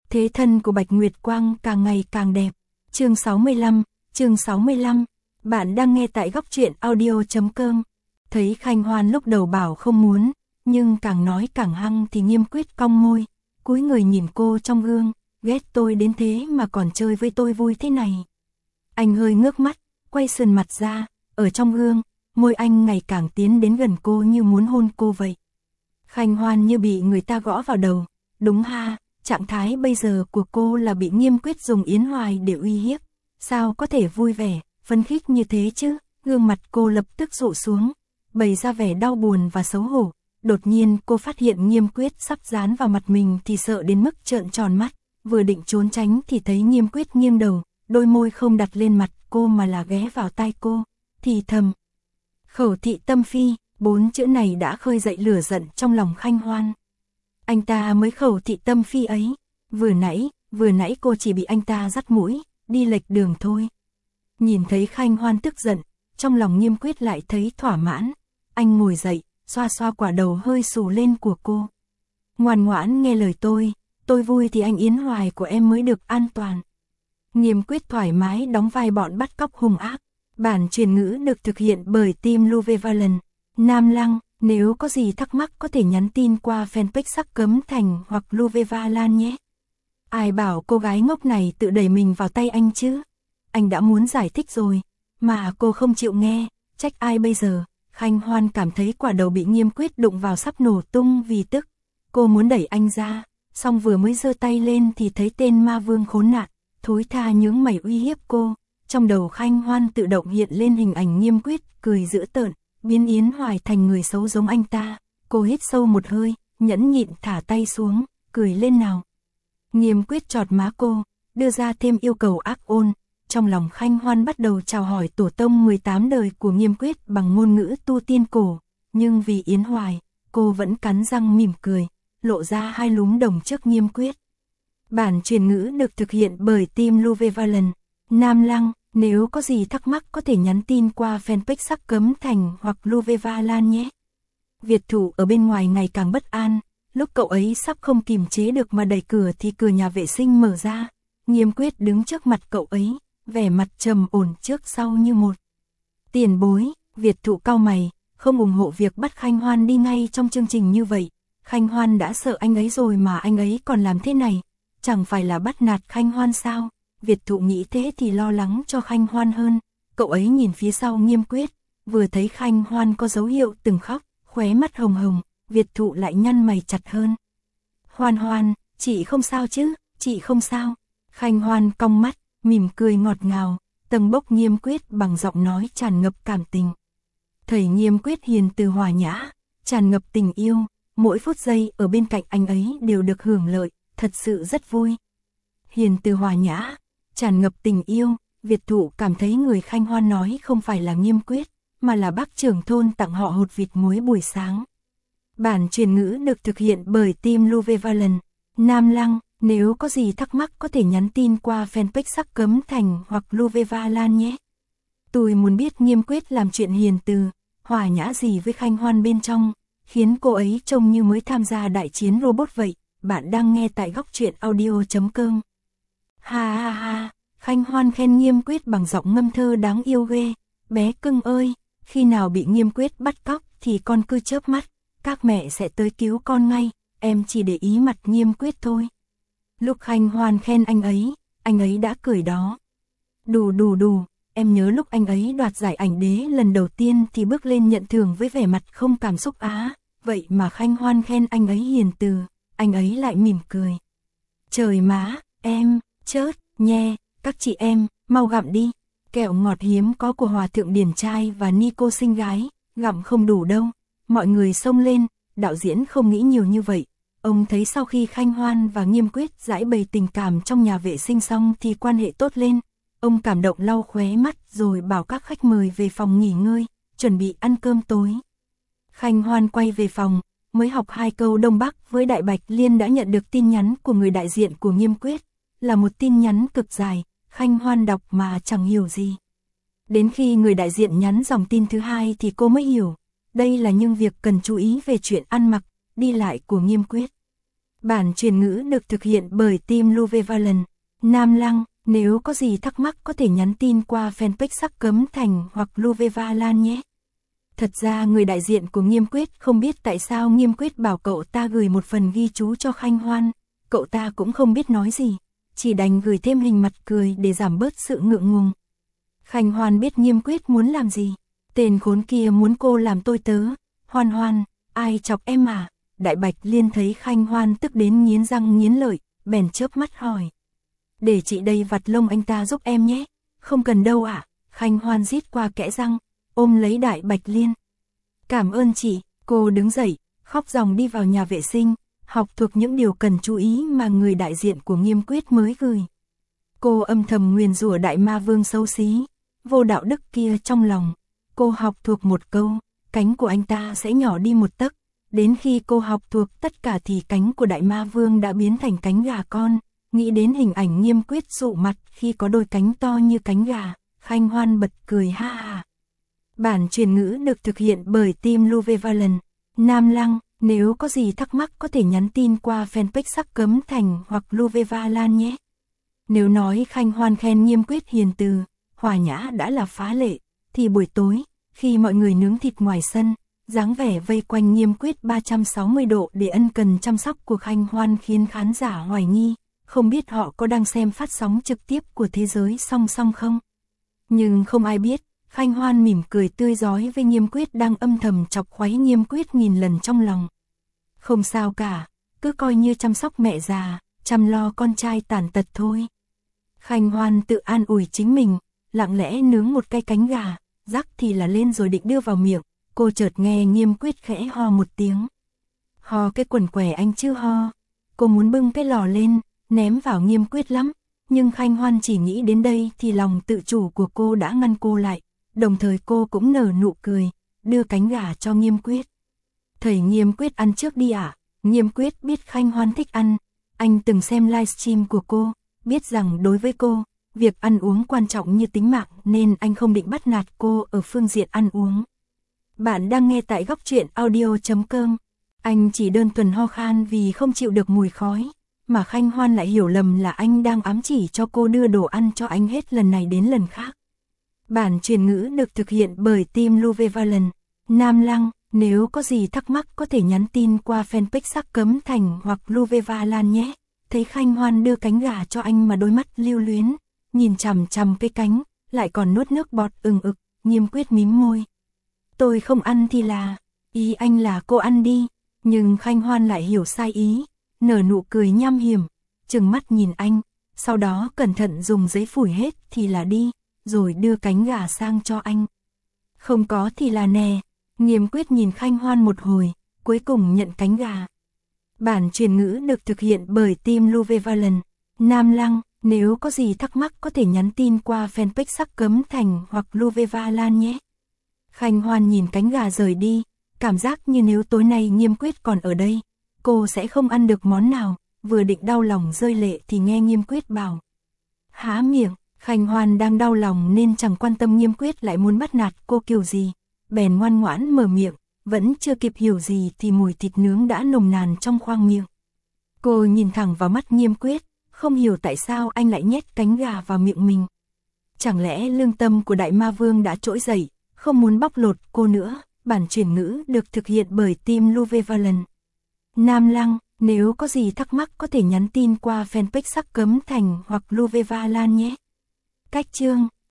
Thế thân của Bạch Nguyệt Quang càng ngày càng đẹp. Chương 65, bạn đang nghe tại góc truyện audio.com. Thấy Khanh Hoan lúc đầu bảo không muốn, nhưng càng nói càng hăng thì Nghiêm Quyết cong môi, cúi người nhìn cô trong gương, ghét tôi đến thế mà còn chơi với tôi vui thế này. Anh hơi ngước mắt, quay sườn mặt ra, ở trong gương, môi anh ngày càng tiến đến gần cô như muốn hôn cô vậy. Khanh Hoan như bị người ta gõ vào đầu, đúng ha, trạng thái bây giờ của cô là bị Nghiêm Quyết dùng Yến Hoài để uy hiếp, sao có thể vui vẻ, phấn khích như thế chứ, gương mặt cô lập tức dụ xuống, bày ra vẻ đau buồn và xấu hổ. Đột nhiên cô phát hiện Nghiêm Quyết sắp dán vào mặt mình thì sợ đến mức trợn tròn mắt, vừa định trốn tránh thì thấy Nghiêm Quyết nghiêng đầu, đôi môi không đặt lên mặt cô mà là ghé vào tai cô, thì thầm. Khẩu thị tâm phi, 4 chữ này đã khơi dậy lửa giận trong lòng Khanh Hoan. Anh ta mới khẩu thị tâm phi ấy, vừa nãy cô chỉ bị anh ta dắt mũi, đi lệch đường thôi. Nhìn thấy Khanh Hoan tức giận, trong lòng Nghiêm Quyết lại thấy thỏa mãn, anh ngồi dậy, xoa xoa quả đầu hơi xù lên của cô. Ngoan ngoãn nghe lời tôi vui thì anh Yến Hoài của em mới được an toàn. Nghiêm Quyết thoải mái đóng vai bọn bắt cóc hung ác. Bản truyền ngữ được thực hiện bởi team Luvevalent. Nam Lăng, nếu có gì thắc mắc có thể nhắn tin qua fanpage Sắc Cấm Thành hoặc Luvevalent nhé. Ai bảo cô gái ngốc này tự đẩy mình vào tay anh chứ? Anh đã muốn giải thích rồi, mà cô không chịu nghe, trách ai bây giờ? Khanh Hoan cảm thấy quả đầu bị Nghiêm Quyết đụng vào sắp nổ tung vì tức. Cô muốn đẩy anh ra, xong vừa mới giơ tay lên thì thấy tên ma vương khốn nạn, thối tha nhướng mày uy hiếp cô. Trong đầu Khanh Hoan tự động hiện lên hình ảnh Nghiêm Quyết cười dữ tợn, biến Yến Hoài thành người xấu giống anh ta. Cô hít sâu một hơi, nhẫn nhịn thả tay xuống, cười lên nào. Nghiêm Quyết chọt má cô, đưa ra thêm yêu cầu ác ôn. Trong lòng Khanh Hoan bắt đầu chào hỏi tổ tông 18 đời của Nghiêm Quyết bằng ngôn ngữ tu tiên cổ, nhưng vì Yến Hoài, cô vẫn cắn răng mỉm cười, lộ ra hai lúm đồng trước Nghiêm Quyết. Bản truyền ngữ được thực hiện bởi team Luvevalent. Nam Lăng, nếu có gì thắc mắc có thể nhắn tin qua fanpage Sắc Cấm Thành hoặc Luvevalent nhé. Việt Thủ ở bên ngoài ngày càng bất an, lúc cậu ấy sắp không kìm chế được mà đẩy cửa thì cửa nhà vệ sinh mở ra. Nghiêm Quyết đứng trước mặt cậu ấy, vẻ mặt trầm ổn trước sau như một. Tiền bối, Việt Thụ cau mày, không ủng hộ việc bắt Khanh Hoan đi ngay trong chương trình như vậy. Khanh Hoan đã sợ anh ấy rồi mà anh ấy còn làm thế này, chẳng phải là bắt nạt Khanh Hoan sao? Việt Thụ nghĩ thế thì lo lắng cho Khanh Hoan hơn. Cậu ấy nhìn phía sau Nghiêm Quyết, vừa thấy Khanh Hoan có dấu hiệu từng khóc, khóe mắt hồng hồng, Việt Thụ lại nhăn mày chặt hơn. Hoan Hoan, chị không sao chứ, chị không sao. Khanh Hoan cong mắt, mỉm cười ngọt ngào, tầng bốc Nghiêm Quyết bằng giọng nói tràn ngập cảm tình. Thầy Nghiêm Quyết hiền từ hòa nhã, tràn ngập tình yêu, mỗi phút giây ở bên cạnh anh ấy đều được hưởng lợi, thật sự rất vui. Hiền từ hòa nhã, tràn ngập tình yêu, Việt Thụ cảm thấy người Khanh Hoan nói không phải là Nghiêm Quyết, mà là bác trưởng thôn tặng họ hột vịt muối buổi sáng. Bản truyền ngữ được thực hiện bởi team Luvevalent. Nam Lăng, nếu có gì thắc mắc có thể nhắn tin qua fanpage Sắc Cấm Thành hoặc Luvevalent nhé. Tôi muốn biết Nghiêm Quyết làm chuyện hiền từ, hòa nhã gì với Khanh Hoan bên trong, khiến cô ấy trông như mới tham gia đại chiến robot vậy. Bạn đang nghe tại góc truyện audio.com. Ha ha ha, Khanh Hoan khen Nghiêm Quyết bằng giọng ngâm thơ đáng yêu ghê. Bé cưng ơi, khi nào bị Nghiêm Quyết bắt cóc thì con cứ chớp mắt, các mẹ sẽ tới cứu con ngay, em chỉ để ý mặt Nghiêm Quyết thôi. Lúc Khanh Hoan khen anh ấy đã cười đó. Đù, em nhớ lúc anh ấy đoạt giải ảnh đế lần đầu tiên thì bước lên nhận thưởng với vẻ mặt không cảm xúc á, vậy mà Khanh Hoan khen anh ấy hiền từ, anh ấy lại mỉm cười. Trời má, em, chớt, nhe, các chị em, mau gặm đi, kẹo ngọt hiếm có của Hòa Thượng Điển trai và Nico xinh gái, gặm không đủ đâu. Mọi người xông lên, đạo diễn không nghĩ nhiều như vậy. Ông thấy sau khi Khanh Hoan và Nghiêm Quyết giải bày tình cảm trong nhà vệ sinh xong thì quan hệ tốt lên. Ông cảm động lau khóe mắt rồi bảo các khách mời về phòng nghỉ ngơi, chuẩn bị ăn cơm tối. Khanh Hoan quay về phòng, mới học 2 câu Đông Bắc với Đại Bạch Liên đã nhận được tin nhắn của người đại diện của Nghiêm Quyết. Là một tin nhắn cực dài, Khanh Hoan đọc mà chẳng hiểu gì. Đến khi người đại diện nhắn dòng tin thứ hai thì cô mới hiểu. Đây là những việc cần chú ý về chuyện ăn mặc, đi lại của Nghiêm Quyết. Bản truyền ngữ được thực hiện bởi team Luvevalent. Nam Lăng, nếu có gì thắc mắc có thể nhắn tin qua fanpage Sắc Cấm Thành hoặc Luvevalan nhé. Thật ra người đại diện của Nghiêm Quyết không biết tại sao Nghiêm Quyết bảo cậu ta gửi một phần ghi chú cho Khanh Hoan, cậu ta cũng không biết nói gì, chỉ đành gửi thêm hình mặt cười để giảm bớt sự ngượng ngùng. Khanh Hoan biết Nghiêm Quyết muốn làm gì, tên khốn kia muốn cô làm tôi tớ. Hoan Hoan, ai chọc em à? Đại Bạch Liên thấy Khanh Hoan tức đến nghiến răng nghiến lợi, bèn chớp mắt hỏi. Để chị đây vặt lông anh ta giúp em nhé. Không cần đâu ạ. Khanh Hoan rít qua kẽ răng, ôm lấy Đại Bạch Liên. Cảm ơn chị. Cô đứng dậy, khóc ròng đi vào nhà vệ sinh, học thuộc những điều cần chú ý mà người đại diện của Nghiêm Quyết mới gửi. Cô âm thầm nguyền rủa đại ma vương xấu xí, vô đạo đức kia trong lòng. Cô học thuộc một câu, cánh của anh ta sẽ nhỏ đi một tấc. Đến khi cô học thuộc tất cả thì cánh của đại ma vương đã biến thành cánh gà con. Nghĩ đến hình ảnh Nghiêm Quyết sụ mặt khi có đôi cánh to như cánh gà, Khanh Hoan bật cười ha ha. Bản truyền ngữ được thực hiện bởi team Luvevalent. Nam Lăng, nếu có gì thắc mắc có thể nhắn tin qua fanpage Sắc Cấm Thành hoặc Luvevalan nhé. Nếu nói Khanh Hoan khen Nghiêm Quyết hiền từ, hòa nhã đã là phá lệ, thì buổi tối, khi mọi người nướng thịt ngoài sân, dáng vẻ vây quanh Nghiêm Quyết 360 độ để ân cần chăm sóc của Khanh Hoan khiến khán giả hoài nghi, không biết họ có đang xem phát sóng trực tiếp của Thế Giới Song Song không. Nhưng không ai biết, Khanh Hoan mỉm cười tươi rói với Nghiêm Quyết đang âm thầm chọc khuấy Nghiêm Quyết nghìn lần trong lòng. Không sao cả, cứ coi như chăm sóc mẹ già, chăm lo con trai tàn tật thôi. Khanh Hoan tự an ủi chính mình, lặng lẽ nướng một cái cánh gà, rắc thì là lên rồi định đưa vào miệng, cô chợt nghe Nghiêm Quyết khẽ ho một tiếng. Ho cái quần què anh chứ ho. Cô muốn bưng cái lò lên, ném vào Nghiêm Quyết lắm, nhưng Khanh Hoan chỉ nghĩ đến đây thì lòng tự chủ của cô đã ngăn cô lại, đồng thời cô cũng nở nụ cười, đưa cánh gà cho Nghiêm Quyết. Thầy Nghiêm Quyết ăn trước đi ạ. Nghiêm Quyết biết Khanh Hoan thích ăn, anh từng xem livestream của cô, biết rằng đối với cô, việc ăn uống quan trọng như tính mạng nên anh không định bắt nạt cô ở phương diện ăn uống. Bạn đang nghe tại góc truyện audio.com. Anh chỉ đơn thuần ho khan vì không chịu được mùi khói, mà Khanh Hoan lại hiểu lầm là anh đang ám chỉ cho cô đưa đồ ăn cho anh hết lần này đến lần khác. Bản truyền ngữ được thực hiện bởi team Luvevalent. Nam Lăng, nếu có gì thắc mắc có thể nhắn tin qua fanpage Sắc Cấm Thành hoặc Luvevalan nhé. Thấy Khanh Hoan đưa cánh gà cho anh mà đôi mắt lưu luyến, nhìn chằm chằm cái cánh, lại còn nuốt nước bọt ừng ực, Nghiêm Quyết mím môi. Tôi không ăn thì là, ý anh là cô ăn đi, nhưng Khanh Hoan lại hiểu sai ý, nở nụ cười nham hiểm, trừng mắt nhìn anh, sau đó cẩn thận dùng giấy phủi hết thì là đi, rồi đưa cánh gà sang cho anh. Không có thì là nè. Nghiêm Quyết nhìn Khanh Hoan một hồi, cuối cùng nhận cánh gà. Bản truyền ngữ được thực hiện bởi team Luvevalent. Nam Lăng, nếu có gì thắc mắc có thể nhắn tin qua fanpage Sắc Cấm Thành hoặc Luvevalan nhé. Khanh Hoan nhìn cánh gà rời đi, cảm giác như nếu tối nay Nghiêm Quyết còn ở đây, cô sẽ không ăn được món nào, vừa định đau lòng rơi lệ thì nghe Nghiêm Quyết bảo. Há miệng, Khanh Hoan đang đau lòng nên chẳng quan tâm Nghiêm Quyết lại muốn bắt nạt cô kiểu gì, bèn ngoan ngoãn mở miệng, vẫn chưa kịp hiểu gì thì mùi thịt nướng đã nồng nàn trong khoang miệng. Cô nhìn thẳng vào mắt Nghiêm Quyết, không hiểu tại sao anh lại nhét cánh gà vào miệng mình. Chẳng lẽ lương tâm của đại ma vương đã trỗi dậy, không muốn bóc lột cô nữa. Bản truyền ngữ được thực hiện bởi team Luvevalent. Nam Lăng, nếu có gì thắc mắc có thể nhắn tin qua fanpage Sắc Cấm Thành hoặc Luvevalan nhé. Cách chương